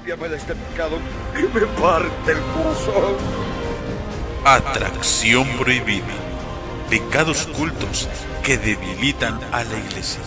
límpiame de este pecado que me parte el corazón. Atracción prohibida. Pecados cultos que debilitan a la iglesia.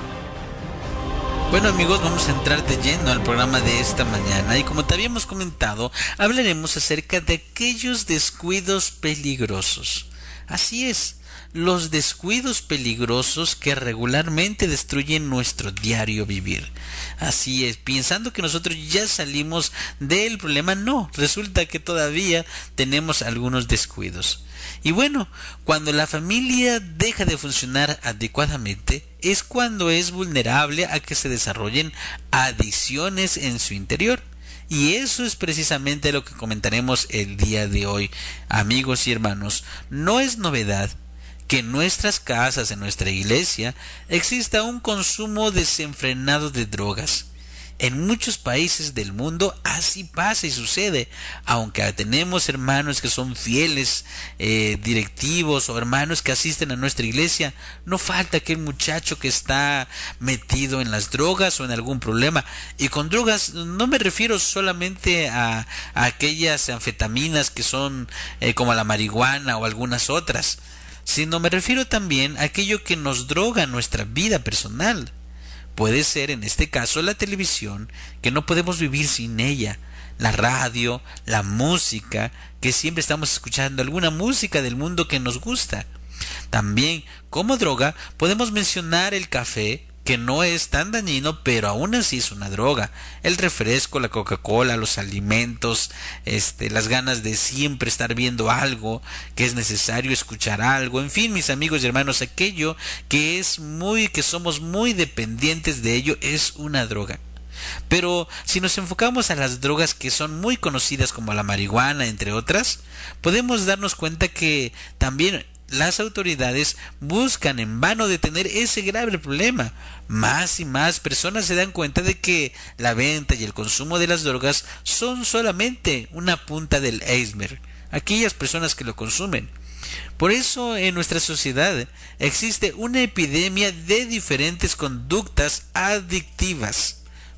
Bueno amigos, vamos a entrar de lleno al programa de esta mañana y como te habíamos comentado, hablaremos acerca de aquellos descuidos peligrosos. Así es, los descuidos peligrosos que regularmente destruyen nuestro diario vivir. Así es, pensando que nosotros ya salimos del problema, no, resulta que todavía tenemos algunos descuidos. Y bueno, cuando la familia deja de funcionar adecuadamente, es cuando es vulnerable a que se desarrollen adicciones en su interior. Y eso es precisamente lo que comentaremos el día de hoy, amigos y hermanos. No es novedad que en nuestras casas, en nuestra iglesia, exista un consumo desenfrenado de drogas. En muchos países del mundo así pasa y sucede, aunque tenemos hermanos que son fieles directivos o hermanos que asisten a nuestra iglesia, no falta aquel muchacho que está metido en las drogas o en algún problema. Y con drogas no me refiero solamente a aquellas anfetaminas que son como la marihuana o algunas otras, sino me refiero también a aquello que nos droga nuestra vida personal. Puede ser en este caso la televisión, que no podemos vivir sin ella, la radio, la música, que siempre estamos escuchando alguna música del mundo que nos gusta. También como droga podemos mencionar el café, que no es tan dañino, pero aún así es una droga. El refresco, la Coca-Cola, los alimentos, las ganas de siempre estar viendo algo, que es necesario escuchar algo, en fin, mis amigos y hermanos, aquello que somos muy dependientes de ello es una droga. Pero si nos enfocamos a las drogas que son muy conocidas como la marihuana, entre otras, podemos darnos cuenta que también las autoridades buscan en vano detener ese grave problema. Más y más personas se dan cuenta de que la venta y el consumo de las drogas son solamente una punta del iceberg, aquellas personas que lo consumen. Por eso en nuestra sociedad existe una epidemia de diferentes conductas adictivas.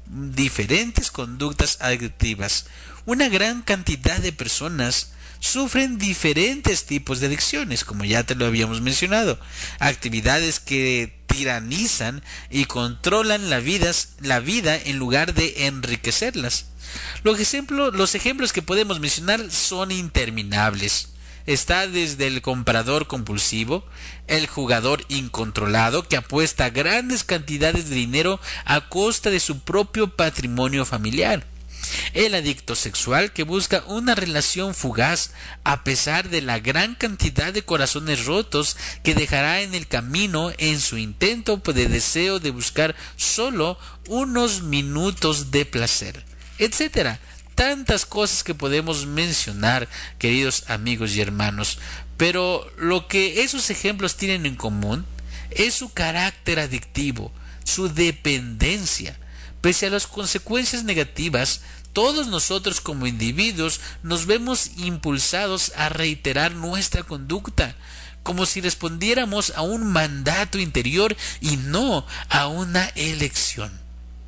Una gran cantidad de personas sufren diferentes tipos de adicciones, como ya te lo habíamos mencionado, actividades que tiranizan y controlan la vida en lugar de enriquecerlas. Los ejemplos que podemos mencionar son interminables. Está desde el comprador compulsivo, el jugador incontrolado que apuesta grandes cantidades de dinero a costa de su propio patrimonio familiar, el adicto sexual que busca una relación fugaz a pesar de la gran cantidad de corazones rotos que dejará en el camino en su intento de deseo de buscar solo unos minutos de placer, etcétera. Tantas cosas que podemos mencionar, queridos amigos y hermanos, pero lo que esos ejemplos tienen en común es su carácter adictivo, su dependencia. Pese a las consecuencias negativas, todos nosotros como individuos nos vemos impulsados a reiterar nuestra conducta, como si respondiéramos a un mandato interior y no a una elección.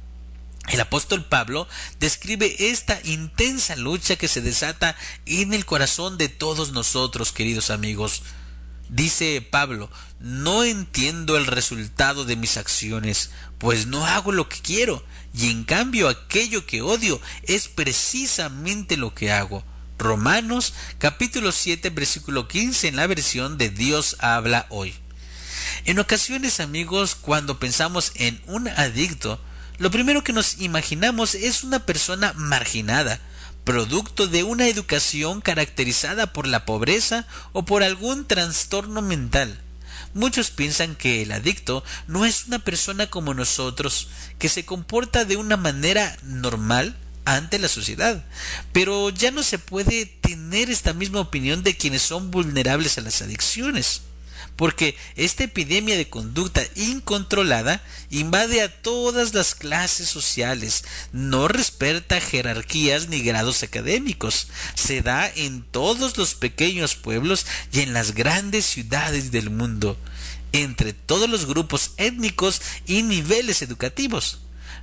El apóstol Pablo describe esta intensa lucha que se desata en el corazón de todos nosotros, queridos amigos. Dice Pablo: no entiendo el resultado de mis acciones, pues no hago lo que quiero, y en cambio aquello que odio es precisamente lo que hago. Romanos capítulo 7 versículo 15 en la versión de Dios habla hoy. En ocasiones, amigos, cuando pensamos en un adicto, lo primero que nos imaginamos es una persona marginada, producto de una educación caracterizada por la pobreza o por algún trastorno mental. Muchos piensan que el adicto no es una persona como nosotros, que se comporta de una manera normal ante la sociedad. Pero ya no se puede tener esta misma opinión de quienes son vulnerables a las adicciones, porque esta epidemia de conducta incontrolada invade a todas las clases sociales, no respeta jerarquías ni grados académicos, se da en todos los pequeños pueblos y en las grandes ciudades del mundo, entre todos los grupos étnicos y niveles educativos.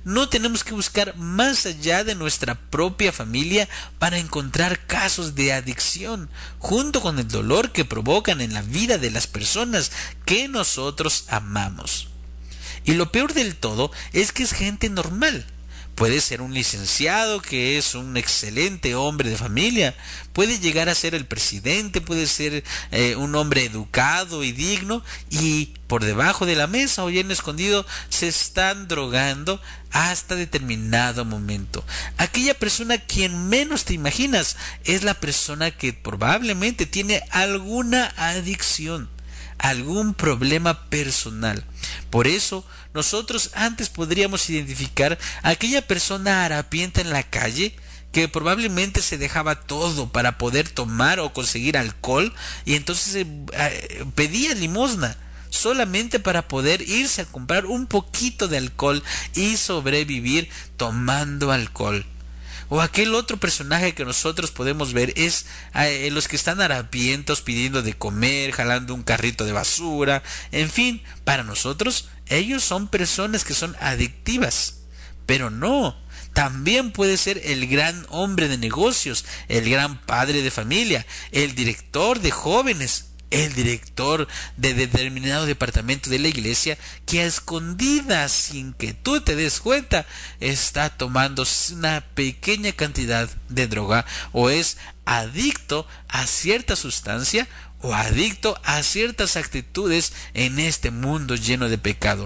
No tenemos que buscar más allá de nuestra propia familia para encontrar casos de adicción, junto con el dolor que provocan en la vida de las personas que nosotros amamos. Y lo peor del todo es que es gente normal. Puede ser un licenciado que es un excelente hombre de familia, puede llegar a ser el presidente, puede ser un hombre educado y digno, y por debajo de la mesa o bien escondido se están drogando hasta determinado momento. Aquella persona quien menos te imaginas es la persona que probablemente tiene alguna adicción, algún problema personal. Por eso nosotros antes podríamos identificar a aquella persona harapienta en la calle que probablemente se dejaba todo para poder tomar o conseguir alcohol, y entonces pedía limosna solamente para poder irse a comprar un poquito de alcohol y sobrevivir tomando alcohol. O aquel otro personaje que nosotros podemos ver es los que están harapientos pidiendo de comer, jalando un carrito de basura. En fin, para nosotros ellos son personas que son adictivas. Pero no, también puede ser el gran hombre de negocios, el gran padre de familia, el director de jóvenes, el director de determinado departamento de la iglesia, que a escondidas, sin que tú te des cuenta, está tomando una pequeña cantidad de droga, o es adicto a cierta sustancia, o adicto a ciertas actitudes en este mundo lleno de pecado.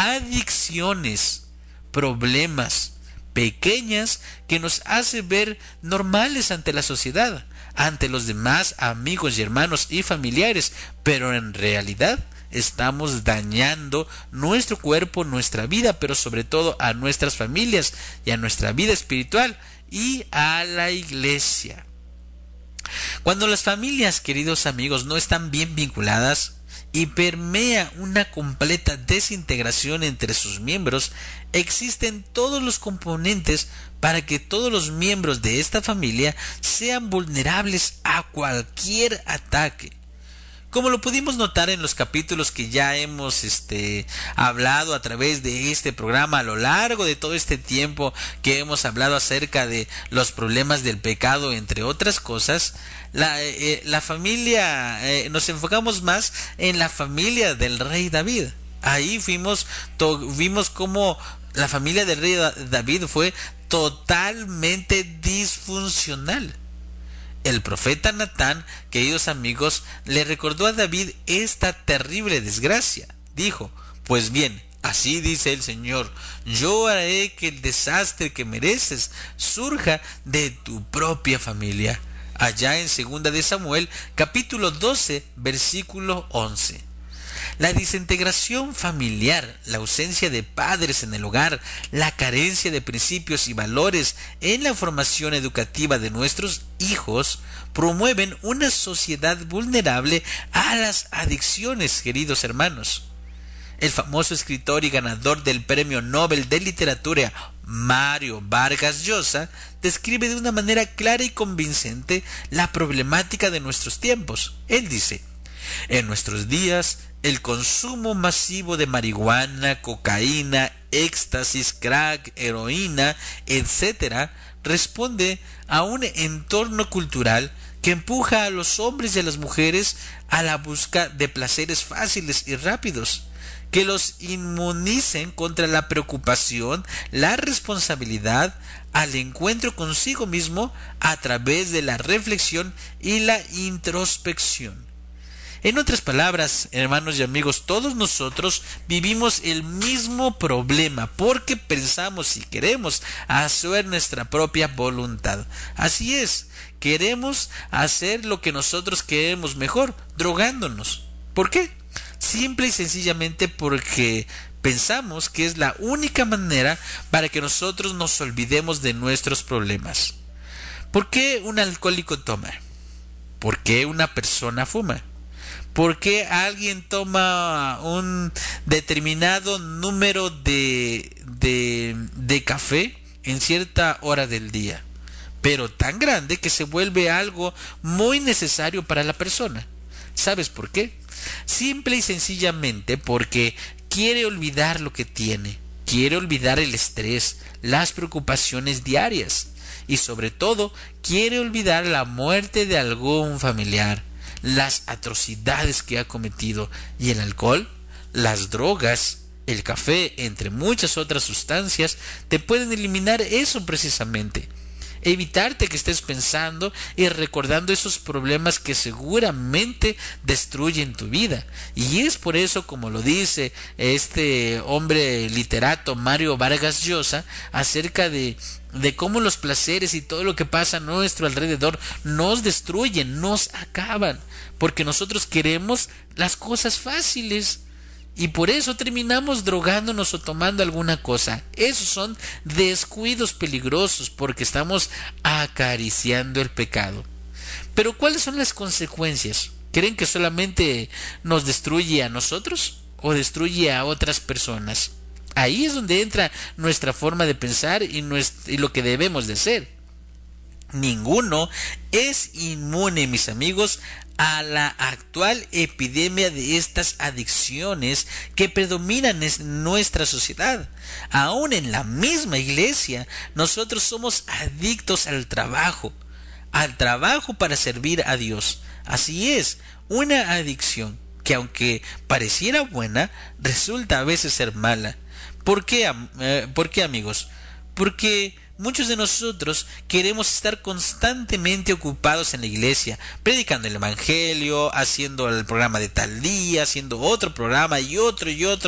Adicciones, problemas pequeñas que nos hace ver normales ante la sociedad, ante los demás amigos y hermanos y familiares, pero en realidad estamos dañando nuestro cuerpo, nuestra vida, pero sobre todo a nuestras familias y a nuestra vida espiritual y a la iglesia. Cuando las familias, queridos amigos, no están bien vinculadas y permea una completa desintegración entre sus miembros, existen todos los componentes para que todos los miembros de esta familia sean vulnerables a cualquier ataque. Como lo pudimos notar en los capítulos que ya hemos hablado a través de este programa, a lo largo de todo este tiempo que hemos hablado acerca de los problemas del pecado, entre otras cosas, la familia, nos enfocamos más en la familia del rey David. Ahí vimos cómo la familia del rey David fue totalmente disfuncional. El profeta Natán, queridos amigos, le recordó a David esta terrible desgracia. Dijo: pues bien, así dice el Señor, yo haré que el desastre que mereces surja de tu propia familia. Allá en 2 de Samuel, capítulo 12, versículo 11. La desintegración familiar, la ausencia de padres en el hogar, la carencia de principios y valores en la formación educativa de nuestros hijos promueven una sociedad vulnerable a las adicciones, queridos hermanos. El famoso escritor y ganador del Premio Nobel de Literatura, Mario Vargas Llosa, describe de una manera clara y convincente la problemática de nuestros tiempos. Él dice: en nuestros días, el consumo masivo de marihuana, cocaína, éxtasis, crack, heroína, etc., responde a un entorno cultural que empuja a los hombres y a las mujeres a la busca de placeres fáciles y rápidos, que los inmunicen contra la preocupación, la responsabilidad, al encuentro consigo mismo a través de la reflexión y la introspección. En otras palabras, hermanos y amigos, todos nosotros vivimos el mismo problema porque pensamos y queremos hacer nuestra propia voluntad. Así es, queremos hacer lo que nosotros queremos mejor, drogándonos. ¿Por qué? Simple y sencillamente porque pensamos que es la única manera para que nosotros nos olvidemos de nuestros problemas. ¿Por qué un alcohólico toma? ¿Por qué una persona fuma? ¿Por qué alguien toma un determinado número de café en cierta hora del día, pero tan grande que se vuelve algo muy necesario para la persona? ¿Sabes por qué? Simple y sencillamente porque quiere olvidar lo que tiene, quiere olvidar el estrés, las preocupaciones diarias y sobre todo quiere olvidar la muerte de algún familiar, las atrocidades que ha cometido, y el alcohol, las drogas, el café, entre muchas otras sustancias, te pueden eliminar eso precisamente. Evitarte que estés pensando y recordando esos problemas que seguramente destruyen tu vida. Y es por eso, como lo dice este hombre literato Mario Vargas Llosa, acerca de cómo los placeres y todo lo que pasa a nuestro alrededor nos destruyen, nos acaban, porque nosotros queremos las cosas fáciles. Y por eso terminamos drogándonos o tomando alguna cosa. Esos son descuidos peligrosos porque estamos acariciando el pecado. Pero ¿cuáles son las consecuencias? ¿Creen que solamente nos destruye a nosotros o destruye a otras personas? Ahí es donde entra nuestra forma de pensar y lo que debemos de ser. Ninguno es inmune, mis amigos, a la actual epidemia de estas adicciones que predominan en nuestra sociedad. Aún en la misma iglesia, nosotros somos adictos al trabajo para servir a Dios. Así es, una adicción que, aunque pareciera buena, resulta a veces ser mala. ¿Por qué, amigos? Porque muchos de nosotros queremos estar constantemente ocupados en la iglesia, predicando el evangelio, haciendo el programa de tal día, haciendo otro programa y otro,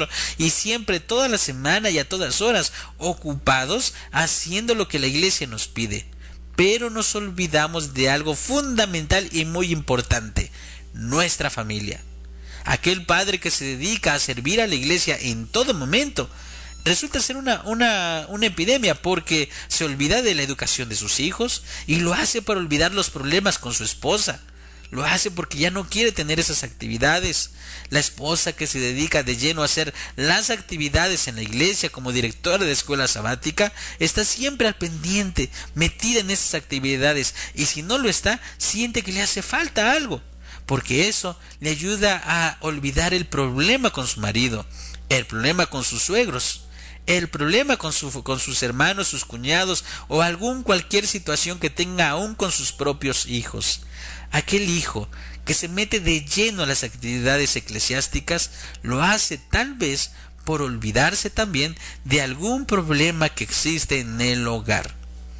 y siempre toda la semana y a todas horas ocupados haciendo lo que la iglesia nos pide. Pero nos olvidamos de algo fundamental y muy importante: nuestra familia. Aquel padre que se dedica a servir a la iglesia en todo momento resulta ser una epidemia, porque se olvida de la educación de sus hijos y lo hace para olvidar los problemas con su esposa. Lo hace porque ya no quiere tener esas actividades. La esposa que se dedica de lleno a hacer las actividades en la iglesia como directora de escuela sabática está siempre al pendiente, metida en esas actividades, y si no lo está, siente que le hace falta algo, porque eso le ayuda a olvidar el problema con su marido, el problema con sus suegros, el problema con sus hermanos, sus cuñados o cualquier situación que tenga aún con sus propios hijos. Aquel hijo que se mete de lleno a las actividades eclesiásticas lo hace tal vez por olvidarse también de algún problema que existe en el hogar.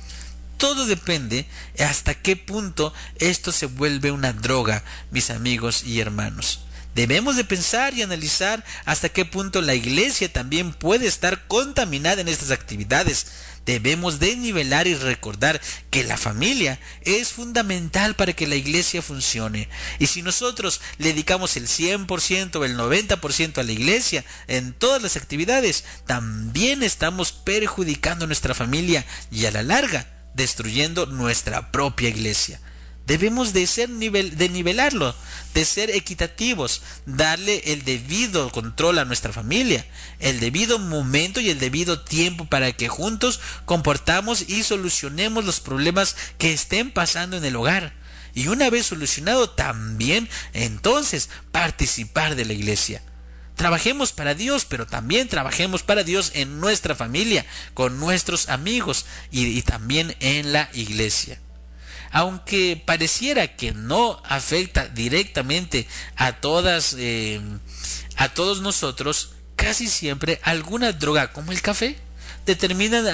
Todo depende hasta qué punto esto se vuelve una droga, mis amigos y hermanos. Debemos de pensar y analizar hasta qué punto la iglesia también puede estar contaminada en estas actividades. Debemos de nivelar y recordar que la familia es fundamental para que la iglesia funcione. Y si nosotros le dedicamos el 100% o el 90% a la iglesia en todas las actividades, también estamos perjudicando a nuestra familia y a la larga destruyendo nuestra propia iglesia. Debemos de nivelarlo, de ser equitativos, darle el debido control a nuestra familia, el debido momento y el debido tiempo para que juntos comportamos y solucionemos los problemas que estén pasando en el hogar. Y una vez solucionado, también entonces participar de la iglesia. Trabajemos para Dios, pero también trabajemos para Dios en nuestra familia, con nuestros amigos y también en la iglesia. Aunque pareciera que no afecta directamente a todos nosotros, casi siempre alguna droga como el café determinan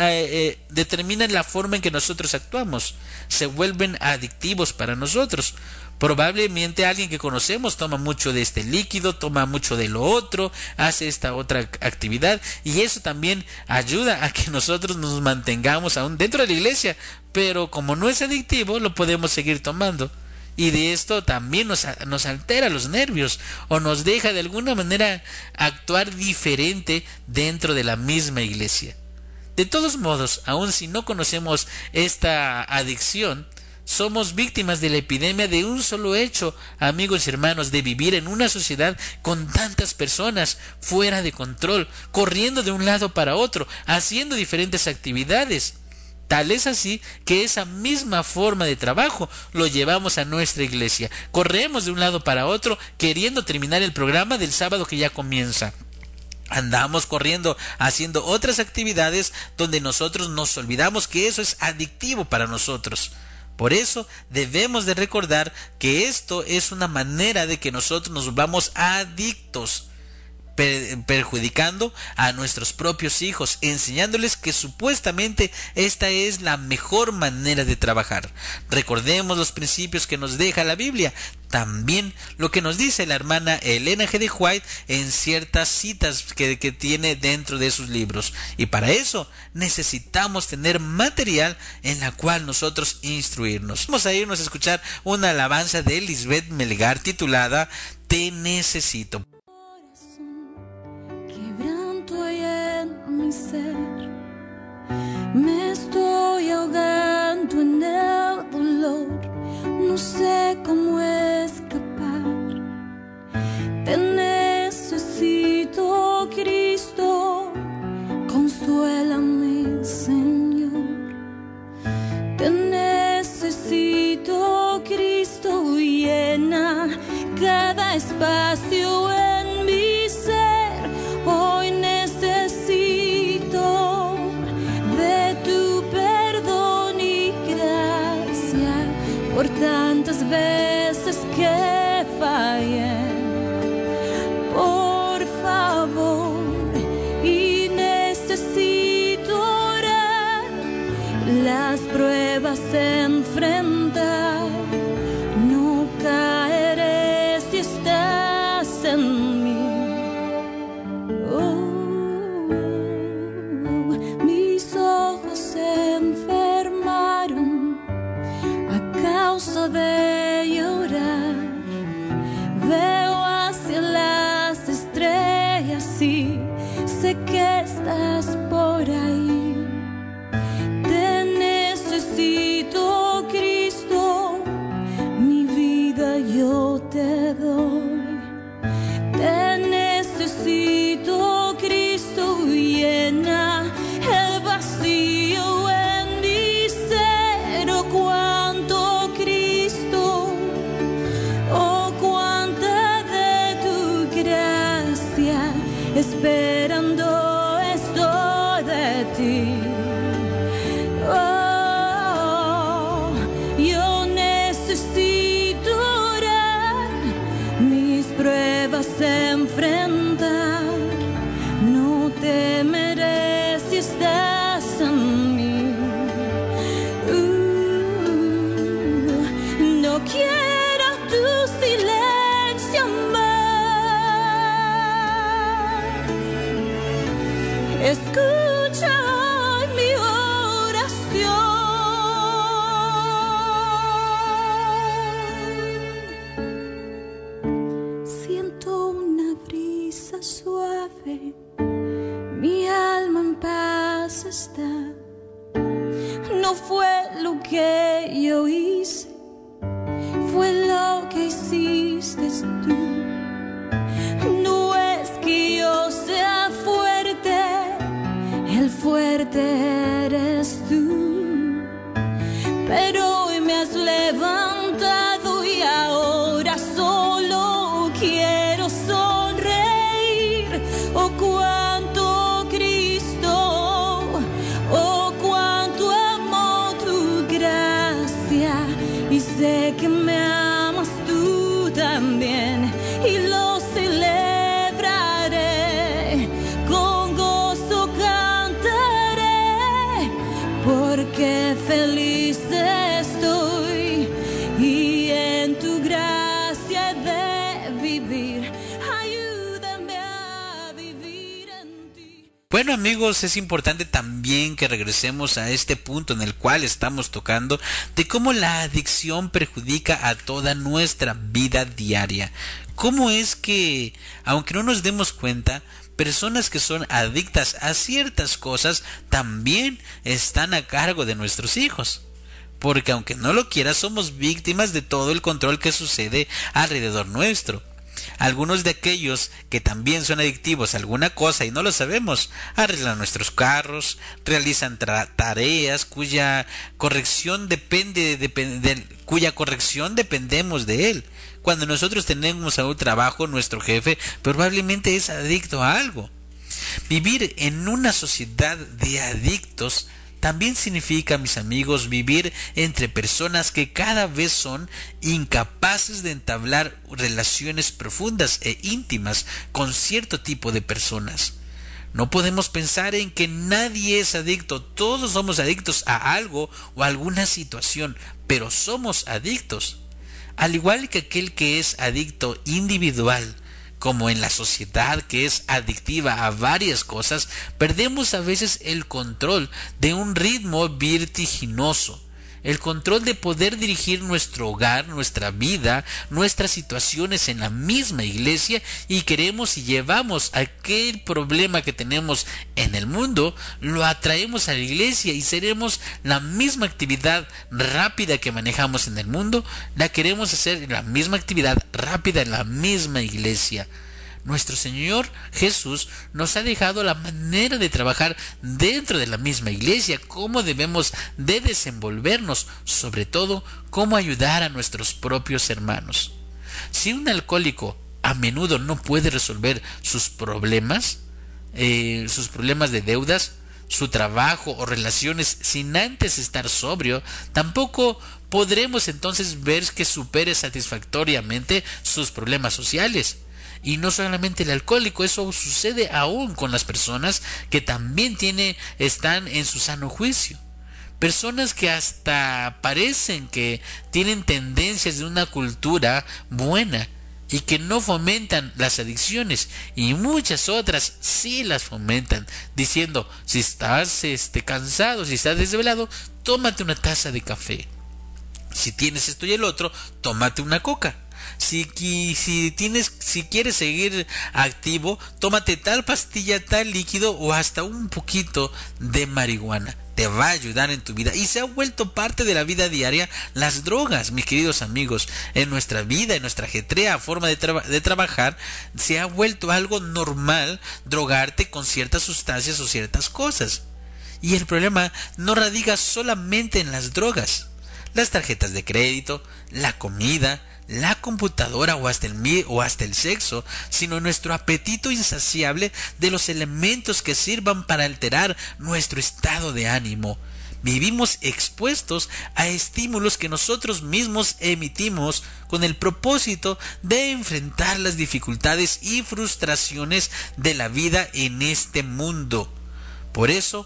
la forma en que nosotros actuamos, se vuelven adictivos para nosotros. Probablemente alguien que conocemos toma mucho de este líquido, toma mucho de lo otro, hace esta otra actividad, y eso también ayuda a que nosotros nos mantengamos aún dentro de la iglesia, pero como no es adictivo, lo podemos seguir tomando. Y de esto también nos altera los nervios o nos deja de alguna manera actuar diferente dentro de la misma iglesia. De todos modos, aun si no conocemos esta adicción, somos víctimas de la epidemia de un solo hecho, amigos y hermanos, de vivir en una sociedad con tantas personas fuera de control, corriendo de un lado para otro, haciendo diferentes actividades. Tal es así que esa misma forma de trabajo lo llevamos a nuestra iglesia. Corremos de un lado para otro queriendo terminar el programa del sábado que ya comienza. Andamos corriendo, haciendo otras actividades donde nosotros nos olvidamos que eso es adictivo para nosotros. Por eso debemos de recordar que esto es una manera de que nosotros nos volvamos adictos, perjudicando a nuestros propios hijos, enseñándoles que supuestamente esta es la mejor manera de trabajar. Recordemos los principios que nos deja la Biblia, también lo que nos dice la hermana Elena G. de White en ciertas citas que tiene dentro de sus libros, y para eso necesitamos tener material en la cual nosotros instruirnos. Vamos a irnos a escuchar una alabanza de Lisbeth Melgar titulada Te necesito. Me estoy ahogando en el dolor, no sé cómo escapar. Te necesito, Cristo, consuélame, Señor. Te necesito, Cristo, llena cada espacio en mi ser. Hoy necesito de tu perdón y gracia por tantas veces que fallé. Por favor, y necesito orar, las pruebas enfrentar. No caeré si estás en mí. Mis ojos se enfermaron a causa de llorar. Veo hacia las estrellas y sé que estás por ahí. Te necesito, Cristo, mi vida yo te doy. Te necesito, Cristo, llena el vacío en mi ser. Oh, cuánto Cristo, oh, cuánta de tu gracia, esperando estoy de ti. Oh, yo necesito orar, mis pruebas enfrentar. No temeré si estás en mí. No quiero tu silencio más. Escucha hoy mi oración. Siento una brisa suave, mi alma en paz está. No fue lo que yo hice, fue lo que hiciste tú. No es que yo sea fuerte, el fuerte eres tú. Pero hoy me has levantado y ahora solo quiero sonreír. Oh, cuánto Cristo, oh, cuánto amo tu gracia. Y sé que me amas tú también, y lo celebraré, con gozo cantaré, porque feliz estoy y en tu gracia he de vivir. Ayúdame a vivir en ti. Bueno, amigos, es importante también que regresemos a este punto en el cual estamos tocando de cómo la adicción perjudica a toda nuestra vida diaria. Cómo es que, aunque no nos demos cuenta, personas que son adictas a ciertas cosas también están a cargo de nuestros hijos. Porque aunque no lo quieras, somos víctimas de todo el control que sucede alrededor nuestro. Algunos de aquellos que también son adictivos a alguna cosa y no lo sabemos, arreglan nuestros carros, realizan tareas cuya corrección dependemos de él. Cuando nosotros tenemos a un trabajo, nuestro jefe probablemente es adicto a algo. Vivir en una sociedad de adictos también significa, mis amigos, vivir entre personas que cada vez son incapaces de entablar relaciones profundas e íntimas con cierto tipo de personas. No podemos pensar en que nadie es adicto. Todos somos adictos a algo o a alguna situación, pero somos adictos. Al igual que aquel que es adicto individual, como en la sociedad que es adictiva a varias cosas, perdemos a veces el control de un ritmo vertiginoso, el control de poder dirigir nuestro hogar, nuestra vida, nuestras situaciones en la misma iglesia, y queremos y llevamos aquel problema que tenemos en el mundo, lo atraemos a la iglesia y seremos la misma actividad rápida que manejamos en el mundo, la queremos hacer la misma actividad rápida en la misma iglesia. Nuestro Señor Jesús nos ha dejado la manera de trabajar dentro de la misma iglesia, cómo debemos de desenvolvernos, sobre todo cómo ayudar a nuestros propios hermanos. Si un alcohólico a menudo no puede resolver sus problemas de deudas, su trabajo o relaciones sin antes estar sobrio, tampoco podremos entonces ver que supere satisfactoriamente sus problemas sociales. Y no solamente el alcohólico, eso sucede aún con las personas que también están en su sano juicio. Personas que hasta parecen que tienen tendencias de una cultura buena y que no fomentan las adicciones, y muchas otras sí las fomentan, diciendo: si estás cansado, si estás desvelado, tómate una taza de café. Si tienes esto y el otro, tómate una coca. Si quieres seguir activo, tómate tal pastilla, tal líquido o hasta un poquito de marihuana. Te va a ayudar en tu vida. Y se ha vuelto parte de la vida diaria las drogas, mis queridos amigos. En nuestra vida, en nuestra ajetreada forma de trabajar, se ha vuelto algo normal drogarte con ciertas sustancias o ciertas cosas. Y el problema no radica solamente en las drogas. Las tarjetas de crédito, la comida, la computadora o hasta el sexo, sino nuestro apetito insaciable de los elementos que sirvan para alterar nuestro estado de ánimo. Vivimos expuestos a estímulos que nosotros mismos emitimos con el propósito de enfrentar las dificultades y frustraciones de la vida en este mundo. Por eso,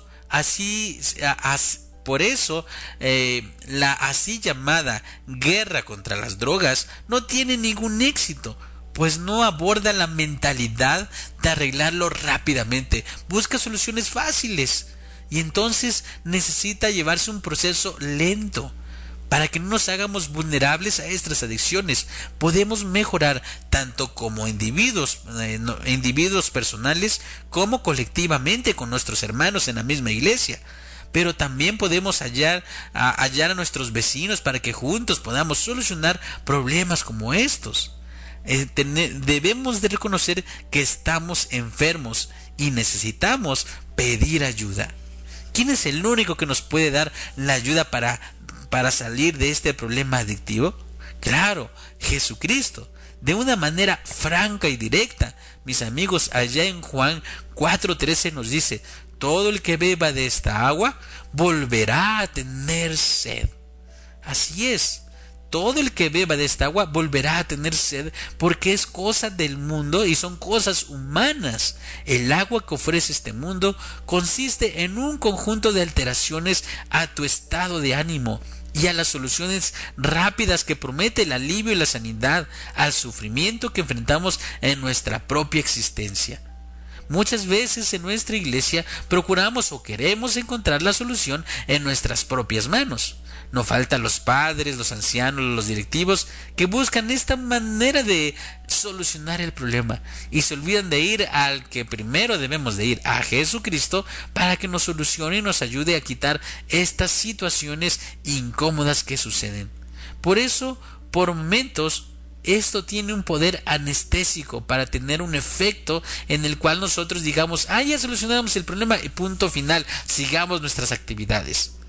la así llamada guerra contra las drogas no tiene ningún éxito, pues no aborda la mentalidad de arreglarlo rápidamente, busca soluciones fáciles, y entonces necesita llevarse un proceso lento. Para que no nos hagamos vulnerables a estas adicciones, podemos mejorar tanto como individuos personales como colectivamente con nuestros hermanos en la misma iglesia. Pero también podemos hallar a nuestros vecinos para que juntos podamos solucionar problemas como estos. Debemos de reconocer que estamos enfermos y necesitamos pedir ayuda. ¿Quién es el único que nos puede dar la ayuda para salir de este problema adictivo? Claro, Jesucristo. De una manera franca y directa, mis amigos, allá en Juan 4:13 nos dice: todo el que beba de esta agua volverá a tener sed. Así es, todo el que beba de esta agua volverá a tener sed, porque es cosa del mundo y son cosas humanas. El agua que ofrece este mundo consiste en un conjunto de alteraciones a tu estado de ánimo y a las soluciones rápidas que promete el alivio y la sanidad al sufrimiento que enfrentamos en nuestra propia existencia. Muchas veces en nuestra iglesia procuramos o queremos encontrar la solución en nuestras propias manos. No faltan los padres, los ancianos, los directivos que buscan esta manera de solucionar el problema y se olvidan de ir al que primero debemos de ir, a Jesucristo, para que nos solucione y nos ayude a quitar estas situaciones incómodas que suceden. Por eso, por momentos, esto tiene un poder anestésico para tener un efecto en el cual nosotros digamos: ya solucionamos el problema y punto final, sigamos nuestras actividades.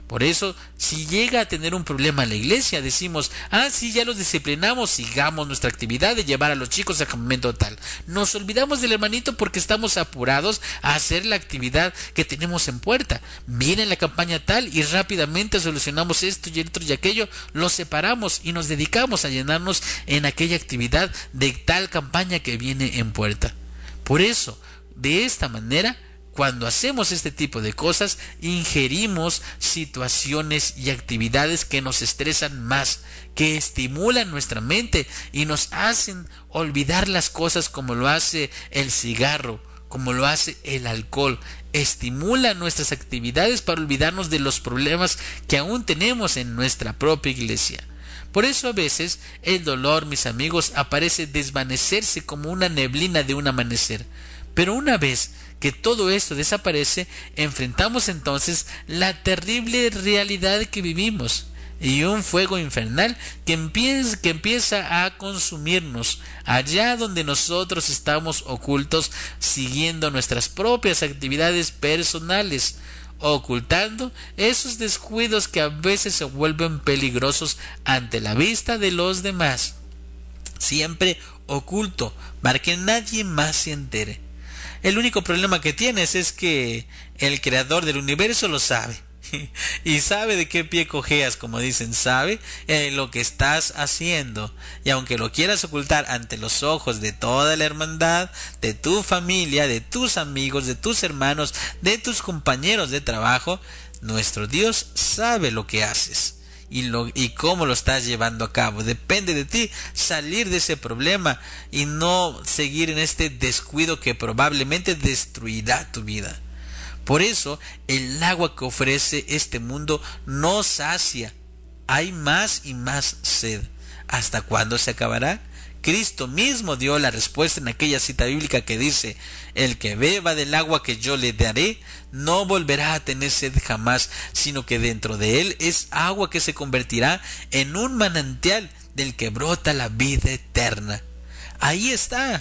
Por eso, si llega a tener un problema la iglesia, decimos, sí, ya los disciplinamos, sigamos nuestra actividad de llevar a los chicos al campamento tal. Nos olvidamos del hermanito porque estamos apurados a hacer la actividad que tenemos en puerta. Viene la campaña tal y rápidamente solucionamos esto y esto y aquello, los separamos y nos dedicamos a llenarnos en aquella actividad de tal campaña que viene en puerta. Por eso, de esta manera, cuando hacemos este tipo de cosas, ingerimos situaciones y actividades que nos estresan más, que estimulan nuestra mente y nos hacen olvidar las cosas, como lo hace el cigarro, como lo hace el alcohol. Estimula nuestras actividades para olvidarnos de los problemas que aún tenemos en nuestra propia iglesia. Por eso a veces el dolor, mis amigos, aparece desvanecerse como una neblina de un amanecer. Pero una vez que todo esto desaparece, enfrentamos entonces la terrible realidad que vivimos y un fuego infernal que empieza a consumirnos allá donde nosotros estamos ocultos, siguiendo nuestras propias actividades personales, ocultando esos descuidos que a veces se vuelven peligrosos ante la vista de los demás. Siempre oculto para que nadie más se entere. El único problema que tienes es que el creador del universo lo sabe. Y sabe de qué pie cojeas, como dicen, sabe lo que estás haciendo. Y aunque lo quieras ocultar ante los ojos de toda la hermandad, de tu familia, de tus amigos, de tus hermanos, de tus compañeros de trabajo, nuestro Dios sabe lo que haces y cómo lo estás llevando a cabo. Depende de ti salir de ese problema y no seguir en este descuido que probablemente destruirá tu vida. Por eso el agua que ofrece este mundo no sacia. Hay más y más sed. ¿Hasta cuándo se acabará? Cristo mismo dio la respuesta en aquella cita bíblica que dice: el que beba del agua que yo le daré no volverá a tener sed jamás, sino que dentro de él es agua que se convertirá en un manantial del que brota la vida eterna. Ahí está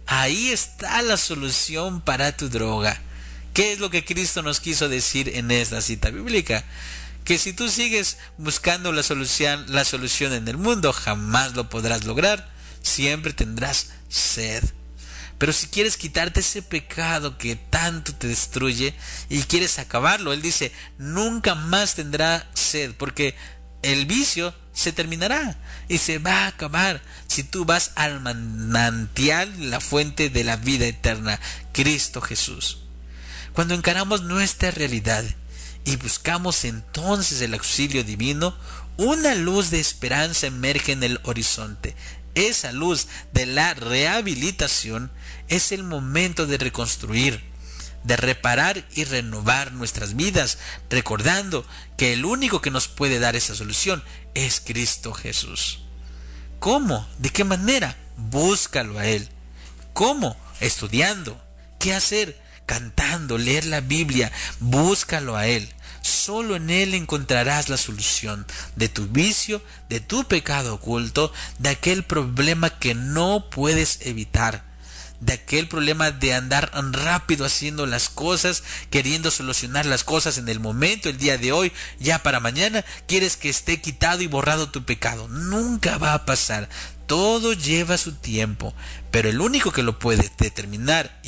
la solución para tu droga. ¿Qué es lo que Cristo nos quiso decir en esta cita bíblica? Que si tú sigues buscando la solución en el mundo, jamás lo podrás lograr. Siempre tendrás sed. Pero si quieres quitarte ese pecado que tanto te destruye y quieres acabarlo, Él dice, nunca más tendrá sed, porque el vicio se terminará y se va a acabar si tú vas al manantial, la fuente de la vida eterna, Cristo Jesús. Cuando encaramos nuestra realidad y buscamos entonces el auxilio divino, una luz de esperanza emerge en el horizonte. Esa luz de la rehabilitación es el momento de reconstruir, de reparar y renovar nuestras vidas, recordando que el único que nos puede dar esa solución es Cristo Jesús. ¿Cómo? ¿De qué manera? Búscalo a Él. ¿Cómo? Estudiando. ¿Qué hacer? Cantando, leer la Biblia. Búscalo a Él. Solo en Él encontrarás la solución de tu vicio, de tu pecado oculto, de aquel problema que no puedes evitar, de aquel problema de andar rápido haciendo las cosas, queriendo solucionar las cosas en el momento, el día de hoy, ya para mañana, quieres que esté quitado y borrado tu pecado. Nunca va a pasar. Todo lleva su tiempo, pero el único que lo puede determinar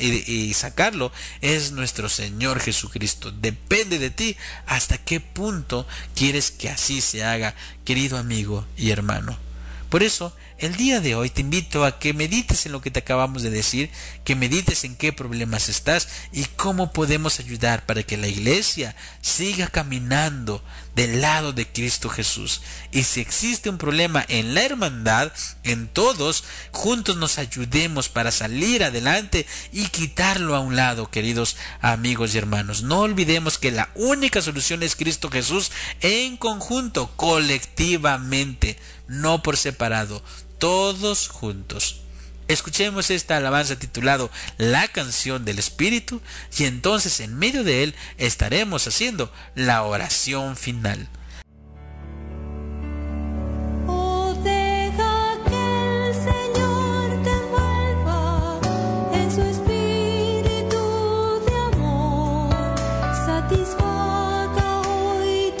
y sacarlo es nuestro Señor Jesucristo. Depende de ti hasta qué punto quieres que así se haga, querido amigo y hermano. Por eso, el día de hoy te invito a que medites en lo que te acabamos de decir, que medites en qué problemas estás y cómo podemos ayudar para que la iglesia siga caminando del lado de Cristo Jesús. Y si existe un problema en la hermandad, en todos juntos nos ayudemos para salir adelante y quitarlo a un lado, queridos amigos y hermanos. No olvidemos que la única solución es Cristo Jesús en conjunto, colectivamente, no por separado, todos juntos. Escuchemos esta alabanza titulado La canción del Espíritu y entonces en medio de él estaremos haciendo la oración final. Satisfaga hoy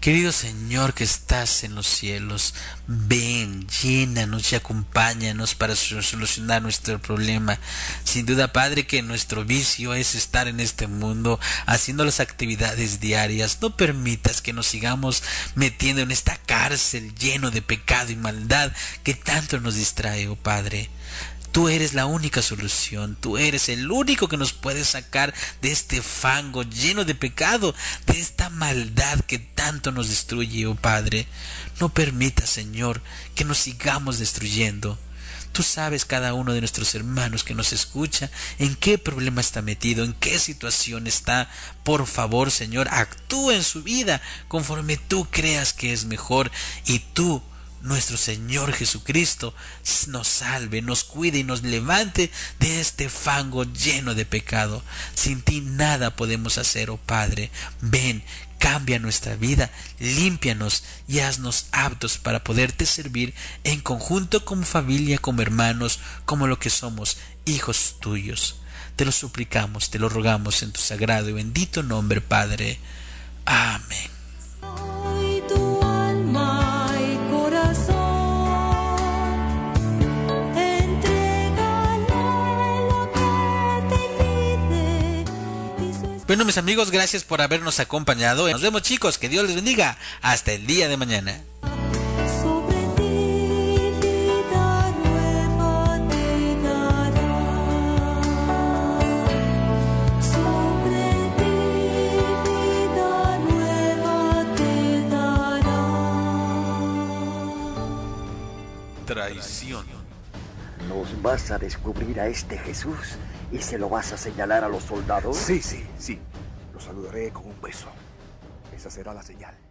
Querido Señor que estás en los cielos, ven, llénanos y acompáñanos para solucionar nuestro problema. Sin duda, Padre, que nuestro vicio es estar en este mundo haciendo las actividades diarias. No permitas que nos sigamos metiendo en esta cárcel lleno de pecado y maldad que tanto nos distrae, oh Padre. Tú eres la única solución, tú eres el único que nos puede sacar de este fango lleno de pecado, de esta maldad que tanto nos destruye, oh Padre. No permitas, Señor, que nos sigamos destruyendo. Tú sabes cada uno de nuestros hermanos que nos escucha, en qué problema está metido, en qué situación está. Por favor, Señor, actúa en su vida conforme tú creas que es mejor, y tú, nuestro Señor Jesucristo, nos salve, nos cuide y nos levante de este fango lleno de pecado. Sin ti nada podemos hacer, oh Padre. Ven, cambia nuestra vida, límpianos y haznos aptos para poderte servir en conjunto como familia, como hermanos, como lo que somos, hijos tuyos. Te lo suplicamos, te lo rogamos en tu sagrado y bendito nombre, Padre. Amén. Bueno, mis amigos, gracias por habernos acompañado. Nos vemos, chicos, que Dios les bendiga. Hasta el día de mañana. Sobre ti vida nueva te dará. Sobre ti vida nueva te dará. Traición. ¿Nos vas a descubrir a este Jesús y se lo vas a señalar a los soldados? Sí. Lo saludaré con un beso. Esa será la señal.